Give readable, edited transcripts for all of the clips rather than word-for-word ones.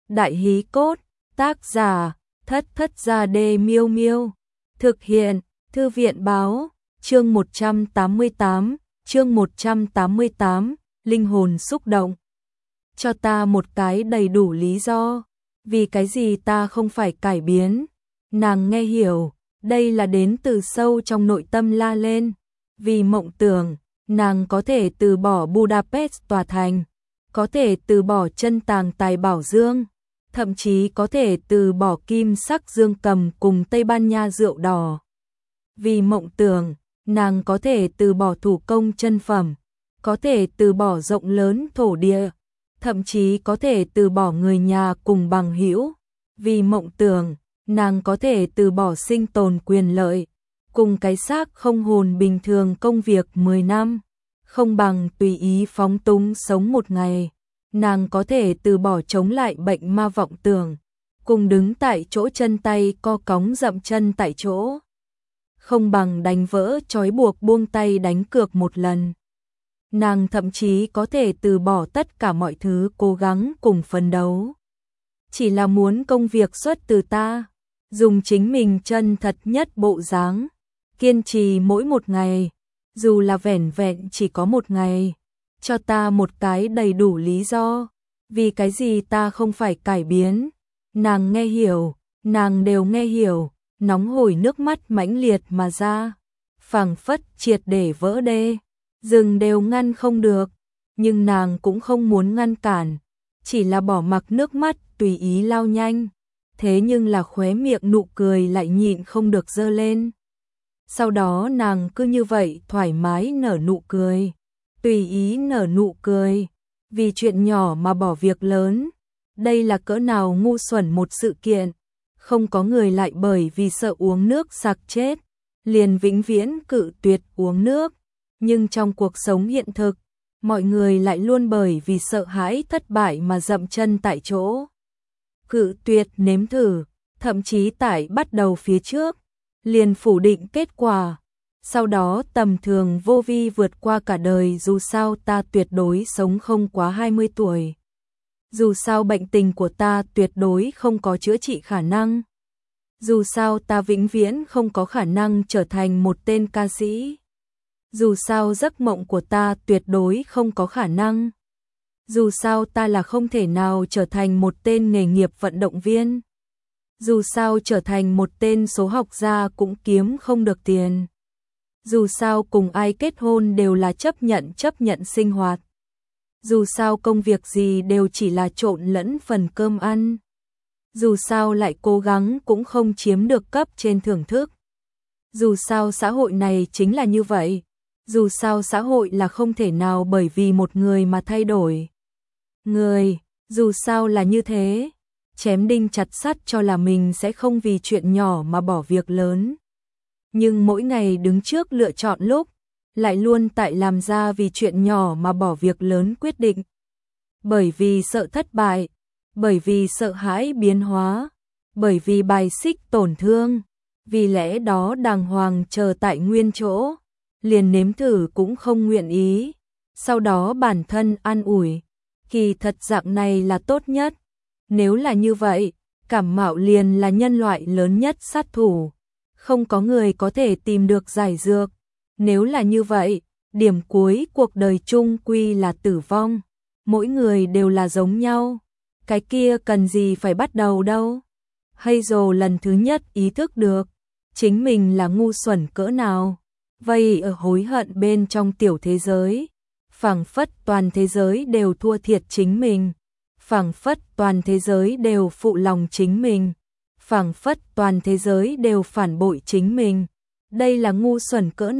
Đại hí cốt, tác giả, Thất Thất Gia Đê Miêu Miêu. Thực hiện, Thư viện báo, chương 188, linh hồn xúc động. Cho ta một cái đầy đủ lý do, vì cái gì ta không phải cải biến. Nàng nghe hiểu, đây là đến từ sâu trong nội tâm la lên. Vì mộng tưởng, nàng có thể từ bỏ Budapest tòa thành, có thể từ bỏ chân tàng tài bảo dương, thậm chí có thể từ bỏ kim sắc dương cầm cùng Tây Ban Nha rượu đỏ. Vì mộng tưởng, nàng có thể từ bỏ thủ công chân phẩm, có thể từ bỏ rộng lớn thổ địa, thậm chí có thể từ bỏ người nhà cùng bằng hữu. Vì mộng tưởng, nàng có thể từ bỏ sinh tồn quyền lợi, cùng cái xác không hồn bình thường công việc 10 năm, không bằng tùy ý phóng túng sống một ngày. Nàng có thể từ bỏ chống lại bệnh ma vọng tưởng, cùng đứng tại chỗ chân tay co cóng dậm chân tại chỗ, không bằng đánh vỡ trói buộc buông tay đánh cược một lần. Nàng thậm chí có thể từ bỏ tất cả mọi thứ cố gắng cùng phấn đấu, chỉ là muốn công việc xuất từ ta, dùng chính mình chân thật nhất bộ dáng, kiên trì mỗi một ngày, dù là vẻn vẹn chỉ có một ngày. Cho ta một cái đầy đủ lý do, vì cái gì ta không phải cải biến. Nàng nghe hiểu, nàng đều nghe hiểu, nóng hổi nước mắt mãnh liệt mà ra, phảng phất triệt để vỡ đê, rừng đều ngăn không được, nhưng nàng cũng không muốn ngăn cản, chỉ là bỏ mặc nước mắt tùy ý lao nhanh, thế nhưng là khóe miệng nụ cười lại nhịn không được giơ lên. Sau đó nàng cứ như vậy thoải mái nở nụ cười, tùy ý nở nụ cười, vì chuyện nhỏ mà bỏ việc lớn. Đây là cỡ nào ngu xuẩn một sự kiện, không có người lại bởi vì sợ uống nước sặc chết, liền vĩnh viễn cự tuyệt uống nước. Nhưng trong cuộc sống hiện thực, mọi người lại luôn bởi vì sợ hãi thất bại mà dậm chân tại chỗ. Cự tuyệt nếm thử, thậm chí tại bắt đầu phía trước, liền phủ định kết quả. Sau đó tầm thường vô vi vượt qua cả đời, dù sao ta tuyệt đối sống không quá 20 tuổi. Dù sao bệnh tình của ta tuyệt đối không có chữa trị khả năng. Dù sao ta vĩnh viễn không có khả năng trở thành một tên ca sĩ. Dù sao giấc mộng của ta tuyệt đối không có khả năng. Dù sao ta là không thể nào trở thành một tên nghề nghiệp vận động viên. Dù sao trở thành một tên số học gia cũng kiếm không được tiền. Dù sao cùng ai kết hôn đều là chấp nhận sinh hoạt. Dù sao công việc gì đều chỉ là trộn lẫn phần cơm ăn. Dù sao lại cố gắng cũng không chiếm được cấp trên thưởng thức. Dù sao xã hội này chính là như vậy. Dù sao xã hội là không thể nào bởi vì một người mà thay đổi. Người, dù sao là như thế. Chém đinh chặt sắt cho là mình sẽ không vì chuyện nhỏ mà bỏ việc lớn. Nhưng mỗi ngày đứng trước lựa chọn lúc, lại luôn tại làm ra vì chuyện nhỏ mà bỏ việc lớn quyết định. Bởi vì sợ thất bại, bởi vì sợ hãi biến hóa, bởi vì bài xích tổn thương, vì lẽ đó đàng hoàng chờ tại nguyên chỗ, liền nếm thử cũng không nguyện ý. Sau đó bản thân an ủi, kỳ thật dạng này là tốt nhất. Nếu là như vậy, cảm mạo liền là nhân loại lớn nhất sát thủ. Không có người có thể tìm được giải dược. Nếu là như vậy, điểm cuối cuộc đời chung quy là tử vong. Mỗi người đều là giống nhau. Cái kia cần gì phải bắt đầu đâu. Hazel lần thứ nhất ý thức được, chính mình là ngu xuẩn cỡ nào. Vây ở hối hận bên trong tiểu thế giới. Phảng phất toàn thế giới đều thua thiệt chính mình. Phảng phất toàn thế giới đều phụ lòng chính mình. Phảng phất toàn thế giới đều phản bội chính mình. Đây là ngu xuẩn cỡ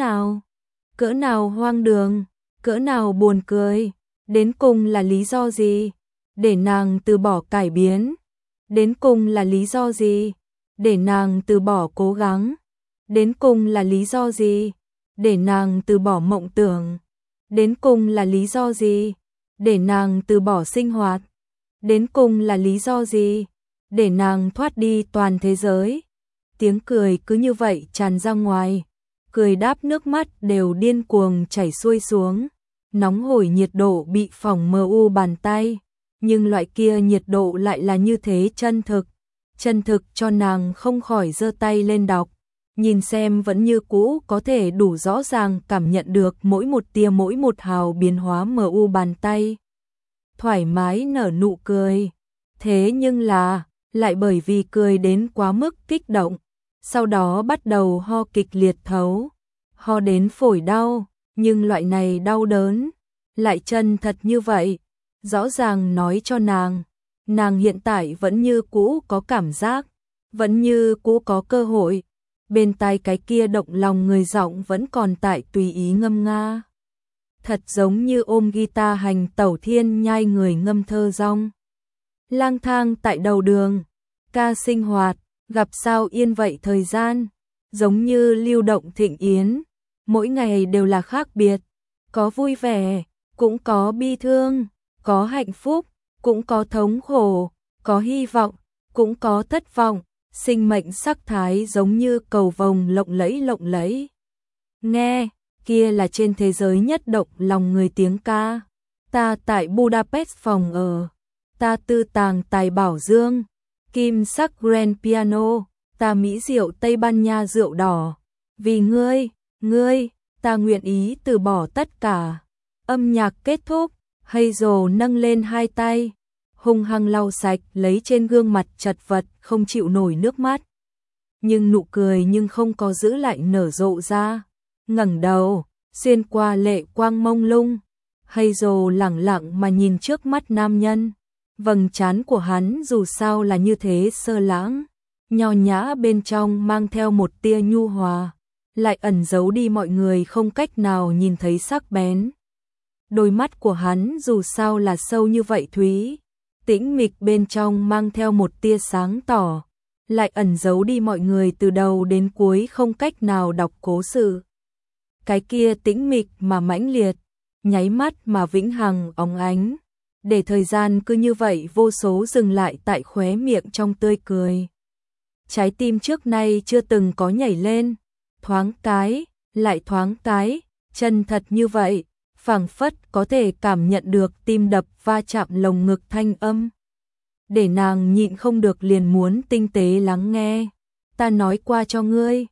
nào hoang đường, cỡ nào buồn cười. Đến cùng là lý do gì để nàng từ bỏ cải biến? Đến cùng là lý do gì để nàng từ bỏ cố gắng? Đến cùng là lý do gì để nàng từ bỏ mộng tưởng? Đến cùng là lý do gì để nàng từ bỏ sinh hoạt? Đến cùng là lý do gì để nàng thoát đi toàn thế giới? Tiếng cười cứ như vậy tràn ra ngoài, cười đáp nước mắt đều điên cuồng chảy xuôi xuống, nóng hổi nhiệt độ bị phỏng mờ u bàn tay, nhưng loại kia nhiệt độ lại là như thế chân thực cho nàng không khỏi giơ tay lên đọc, nhìn xem vẫn như cũ có thể đủ rõ ràng cảm nhận được mỗi một tia mỗi một hào biến hóa mờ u bàn tay. Thoải mái nở nụ cười, thế nhưng là, lại bởi vì cười đến quá mức kích động, sau đó bắt đầu ho kịch liệt thấu, ho đến phổi đau, nhưng loại này đau đớn, lại chân thật như vậy, rõ ràng nói cho nàng hiện tại vẫn như cũ có cảm giác, vẫn như cũ có cơ hội, bên tai cái kia động lòng người giọng vẫn còn tại tùy ý ngâm nga. Thật giống như ôm guitar hành tẩu thiên nhai người ngâm thơ rong. Lang thang tại đầu đường, ca sinh hoạt, gặp sao yên vậy thời gian, giống như lưu động thịnh yến, mỗi ngày đều là khác biệt, có vui vẻ, cũng có bi thương, có hạnh phúc, cũng có thống khổ, có hy vọng, cũng có thất vọng, sinh mệnh sắc thái giống như cầu vồng lộng lẫy. Nghe, kia là trên thế giới nhất động lòng người tiếng ca. Ta tại Budapest phòng ở, ta tư tàng tài bảo dương, kim sắc grand piano, ta mỹ rượu Tây Ban Nha rượu đỏ. Vì ngươi, ta nguyện ý từ bỏ tất cả. Âm nhạc kết thúc, Hazel nâng lên hai tay, hung hăng lau sạch lấy trên gương mặt chật vật không chịu nổi nước mắt. Nhưng nụ cười nhưng không có giữ lại nở rộ ra. Ngẩng đầu, xuyên qua lệ quang mông lung, Hazel lẳng lặng mà nhìn trước mắt nam nhân. Vầng trán của hắn dù sao là như thế sơ lãng, nho nhã bên trong mang theo một tia nhu hòa, lại ẩn giấu đi mọi người không cách nào nhìn thấy sắc bén. Đôi mắt của hắn dù sao là sâu như vậy thúy, tĩnh mịch bên trong mang theo một tia sáng tỏ, lại ẩn giấu đi mọi người từ đầu đến cuối không cách nào đọc cố sự. Cái kia tĩnh mịch mà mãnh liệt, nháy mắt mà vĩnh hằng óng ánh, để thời gian cứ như vậy vô số dừng lại tại khóe miệng trong tươi cười. Trái tim trước nay chưa từng có nhảy lên, thoáng cái, lại thoáng cái, chân thật như vậy, phảng phất có thể cảm nhận được tim đập va chạm lồng ngực thanh âm. Để nàng nhịn không được liền muốn tinh tế lắng nghe. Ta nói qua cho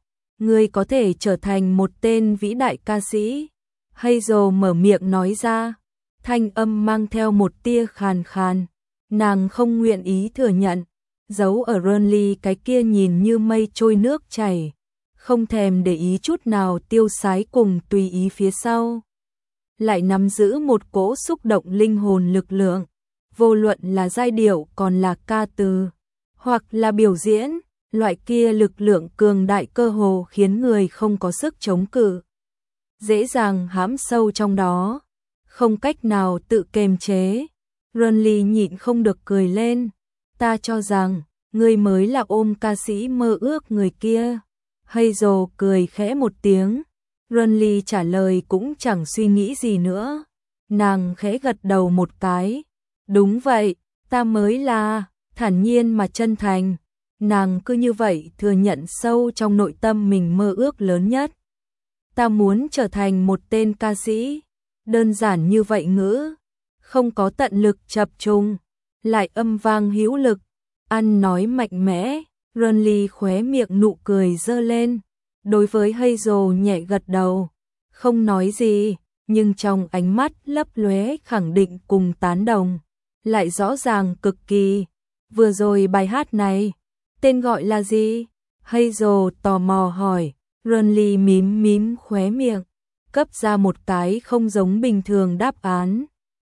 ngươi có thể trở thành một tên vĩ đại ca sĩ. Hazel mở miệng nói ra, thanh âm mang theo một tia khàn khàn. Nàng không nguyện ý thừa nhận, giấu ở Renly cái kia nhìn như mây trôi nước chảy, không thèm để ý chút nào tiêu sái cùng tùy ý phía sau. Lại nắm giữ một cỗ xúc động linh hồn lực lượng, vô luận là giai điệu còn là ca từ, hoặc là biểu diễn, loại kia lực lượng cường đại cơ hồ khiến người không có sức chống cự. Dễ dàng hãm sâu trong đó, không cách nào tự kiềm chế. Renly nhịn không được cười lên, ta cho rằng, ngươi mới là ôm ca sĩ mơ ước người kia. Hazel cười khẽ một tiếng, Renly trả lời cũng chẳng suy nghĩ gì nữa. Nàng khẽ gật đầu một cái, đúng vậy, ta mới là, thản nhiên mà chân thành. Nàng cứ như vậy thừa nhận sâu trong nội tâm mình mơ ước lớn nhất. Ta muốn trở thành một tên ca sĩ, đơn giản như vậy ngữ, không có tận lực chập trùng, lại âm vang hữu lực, ăn nói mạnh mẽ. Renly khóe miệng nụ cười giơ lên, đối với Hazel nhẹ gật đầu, không nói gì, nhưng trong ánh mắt lấp lóe khẳng định cùng tán đồng, lại rõ ràng cực kỳ. Vừa rồi bài hát này, tên gọi là gì? Hazel tò mò hỏi. Renly mím mím khóe miệng, cấp ra một cái không giống bình thường đáp án.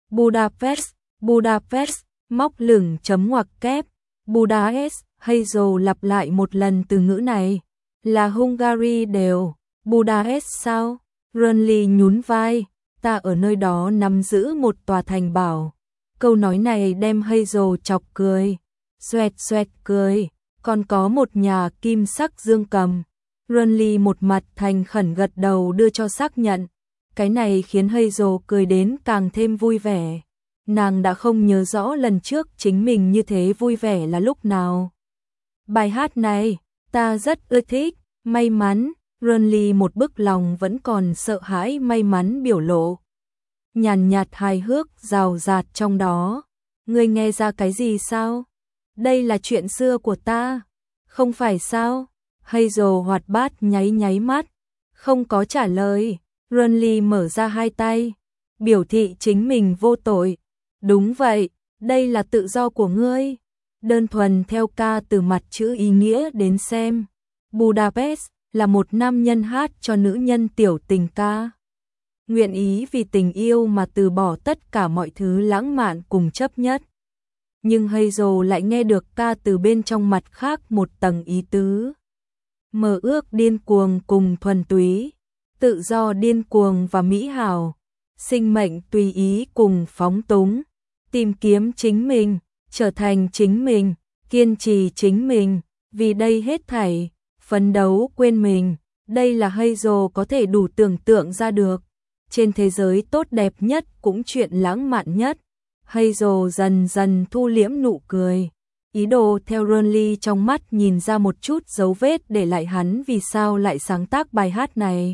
Budapest, móc lửng chấm ngoặc kép, Budapest. Hazel lặp lại một lần từ ngữ này, là Hungary đều, Budapest sao? Renly nhún vai, ta ở nơi đó nắm giữ một tòa thành bảo. Câu nói này đem Hazel chọc cười, xoẹt xoẹt cười, còn có một nhà kim sắc dương cầm. Renly một mặt thành khẩn gật đầu đưa cho xác nhận, cái này khiến Hazel cười đến càng thêm vui vẻ. Nàng đã không nhớ rõ lần trước chính mình như thế vui vẻ là lúc nào. Bài hát này, ta rất ưa thích, may mắn. Renly một bức lòng vẫn còn sợ hãi may mắn biểu lộ. Nhàn nhạt hài hước rào rạt trong đó. Ngươi nghe ra cái gì sao? Đây là chuyện xưa của ta, không phải sao? Hazel hoạt bát nháy nháy mắt, không có trả lời. Renly mở ra hai tay, biểu thị chính mình vô tội. Đúng vậy, đây là tự do của ngươi. Đơn thuần theo ca từ mặt chữ ý nghĩa đến xem. Budapest là một nam nhân hát cho nữ nhân tiểu tình ca. Nguyện ý vì tình yêu mà từ bỏ tất cả mọi thứ lãng mạn cùng chấp nhất. Nhưng Hazel lại nghe được ca từ bên trong mặt khác một tầng ý tứ. Mơ ước điên cuồng cùng thuần túy, tự do điên cuồng và mỹ hảo, sinh mệnh tùy ý cùng phóng túng, tìm kiếm chính mình, trở thành chính mình, kiên trì chính mình, vì đây hết thảy, phấn đấu quên mình. Đây là Hazel có thể đủ tưởng tượng ra được. Trên thế giới tốt đẹp nhất cũng chuyện lãng mạn nhất. Hazel dần dần thu liễm nụ cười. Ý đồ theo Renly trong mắt nhìn ra một chút dấu vết để lại hắn vì sao lại sáng tác bài hát này.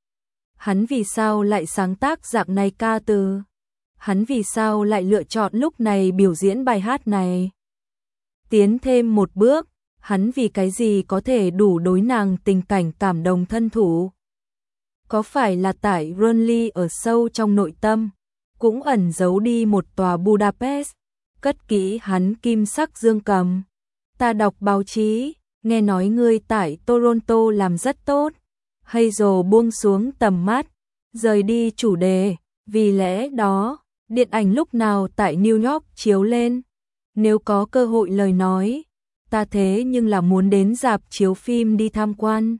Hắn vì sao lại sáng tác dạng này ca từ. Hắn vì sao lại lựa chọn lúc này biểu diễn bài hát này. Tiến thêm một bước, hắn vì cái gì có thể đủ đối nàng tình cảnh cảm động thân thủ. Có phải là tại Renly ở sâu trong nội tâm, cũng ẩn giấu đi một tòa Budapest, cất kỹ hắn kim sắc dương cầm. Ta đọc báo chí, nghe nói ngươi tại Toronto làm rất tốt. Hazel buông xuống tầm mắt, rời đi chủ đề, vì lẽ đó, điện ảnh lúc nào tại New York chiếu lên. Nếu có cơ hội lời nói, ta thế nhưng là muốn đến rạp chiếu phim đi tham quan.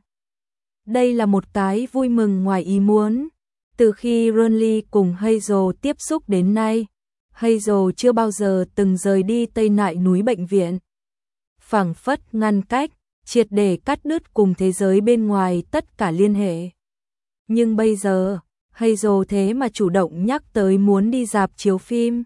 Đây là một cái vui mừng ngoài ý muốn. Từ khi Renly cùng Hazel tiếp xúc đến nay, Hazel chưa bao giờ từng rời đi Tây Nại núi bệnh viện. Phảng phất ngăn cách, triệt để cắt đứt cùng thế giới bên ngoài tất cả liên hệ. Nhưng bây giờ, Hazel thế mà chủ động nhắc tới muốn đi rạp chiếu phim.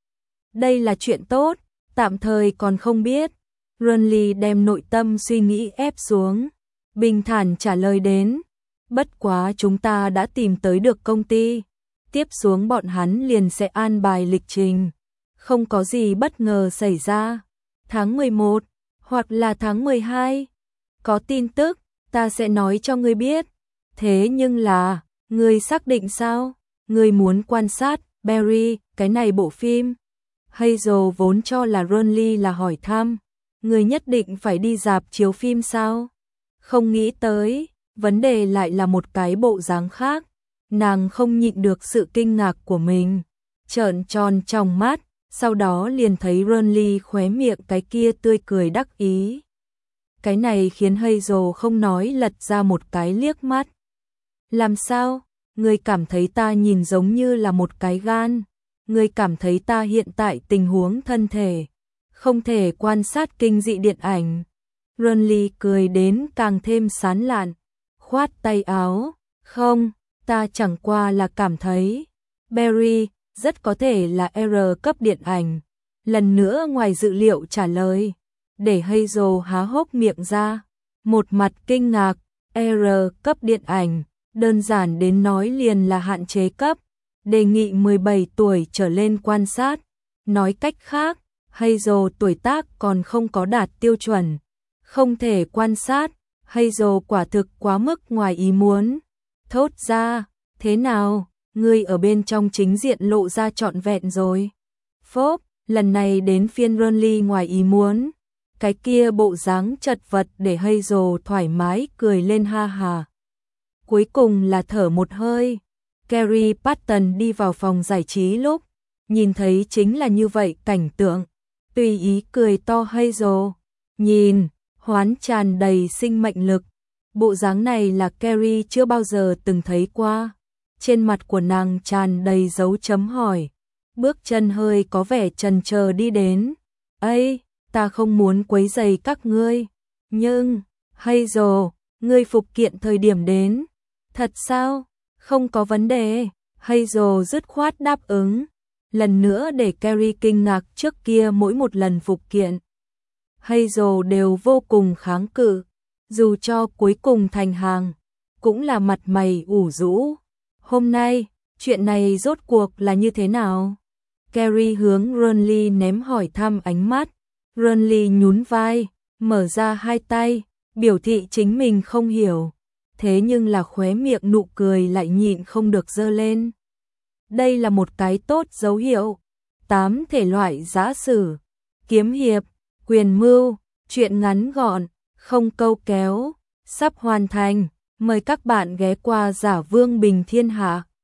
Đây là chuyện tốt, tạm thời còn không biết. Renly đem nội tâm suy nghĩ ép xuống, bình thản trả lời đến. Bất quá chúng ta đã tìm tới được công ty. Tiếp xuống bọn hắn liền sẽ an bài lịch trình. Không có gì bất ngờ xảy ra. Tháng 11, hoặc là tháng 12. Có tin tức, ta sẽ nói cho ngươi biết. Thế nhưng là, ngươi xác định sao? Ngươi muốn quan sát, Barry, cái này bộ phim. Hazel vốn cho là Renly là hỏi thăm. Ngươi nhất định phải đi rạp chiếu phim sao? Không nghĩ tới, vấn đề lại là một cái bộ dáng khác. Nàng không nhịn được sự kinh ngạc của mình, trợn tròn trong mắt, sau đó liền thấy Renly khóe miệng cái kia tươi cười đắc ý. Cái này khiến Hazel không nói lật ra một cái liếc mắt. Làm sao? Ngươi cảm thấy ta nhìn giống như là một cái gan? Ngươi cảm thấy ta hiện tại tình huống thân thể không thể quan sát kinh dị điện ảnh? Renly cười đến càng thêm sán lạn, khoát tay áo. Không, ta chẳng qua là cảm thấy Barry rất có thể là R cấp điện ảnh. Lần nữa ngoài dự liệu trả lời, để Hazel há hốc miệng ra, một mặt kinh ngạc. R cấp điện ảnh, đơn giản đến nói liền là hạn chế cấp, đề nghị 17 tuổi trở lên quan sát. Nói cách khác, Hazel tuổi tác còn không có đạt tiêu chuẩn, không thể quan sát. Hazel quả thực quá mức ngoài ý muốn. Thốt ra, thế nào, ngươi ở bên trong chính diện lộ ra trọn vẹn rồi. Phốp, lần này đến phiên Renly ngoài ý muốn. Cái kia bộ dáng chật vật để Hazel thoải mái cười lên ha hà. Cuối cùng là thở một hơi. Kerry Patton đi vào phòng giải trí lúc nhìn thấy chính là như vậy cảnh tượng, tùy ý cười to. Hazel nhìn, hoán tràn đầy sinh mệnh lực. Bộ dáng này là Kerry chưa bao giờ từng thấy qua. Trên mặt của nàng tràn đầy dấu chấm hỏi. Bước chân hơi có vẻ chần chờ đi đến. Ây, ta không muốn quấy rầy các ngươi. Nhưng, Hazel, ngươi phục kiện thời điểm đến. Thật sao? Không có vấn đề. Hazel dứt khoát đáp ứng. Lần nữa để Kerry kinh ngạc. Trước kia mỗi một lần phục kiện, Hazel đều vô cùng kháng cự. Dù cho cuối cùng thành hàng, cũng là mặt mày ủ rũ. Hôm nay, chuyện này rốt cuộc là như thế nào? Carrie hướng Ronly ném hỏi thăm ánh mắt. Ronly nhún vai, mở ra hai tay, biểu thị chính mình không hiểu. Thế nhưng là khóe miệng nụ cười lại nhịn không được giơ lên. Đây là một cái tốt dấu hiệu. 8 thể loại giã sử, kiếm hiệp, quyền mưu, truyện ngắn gọn, không câu kéo, sắp hoàn thành. Mời các bạn ghé qua Giả Vương Bình Thiên Hạ.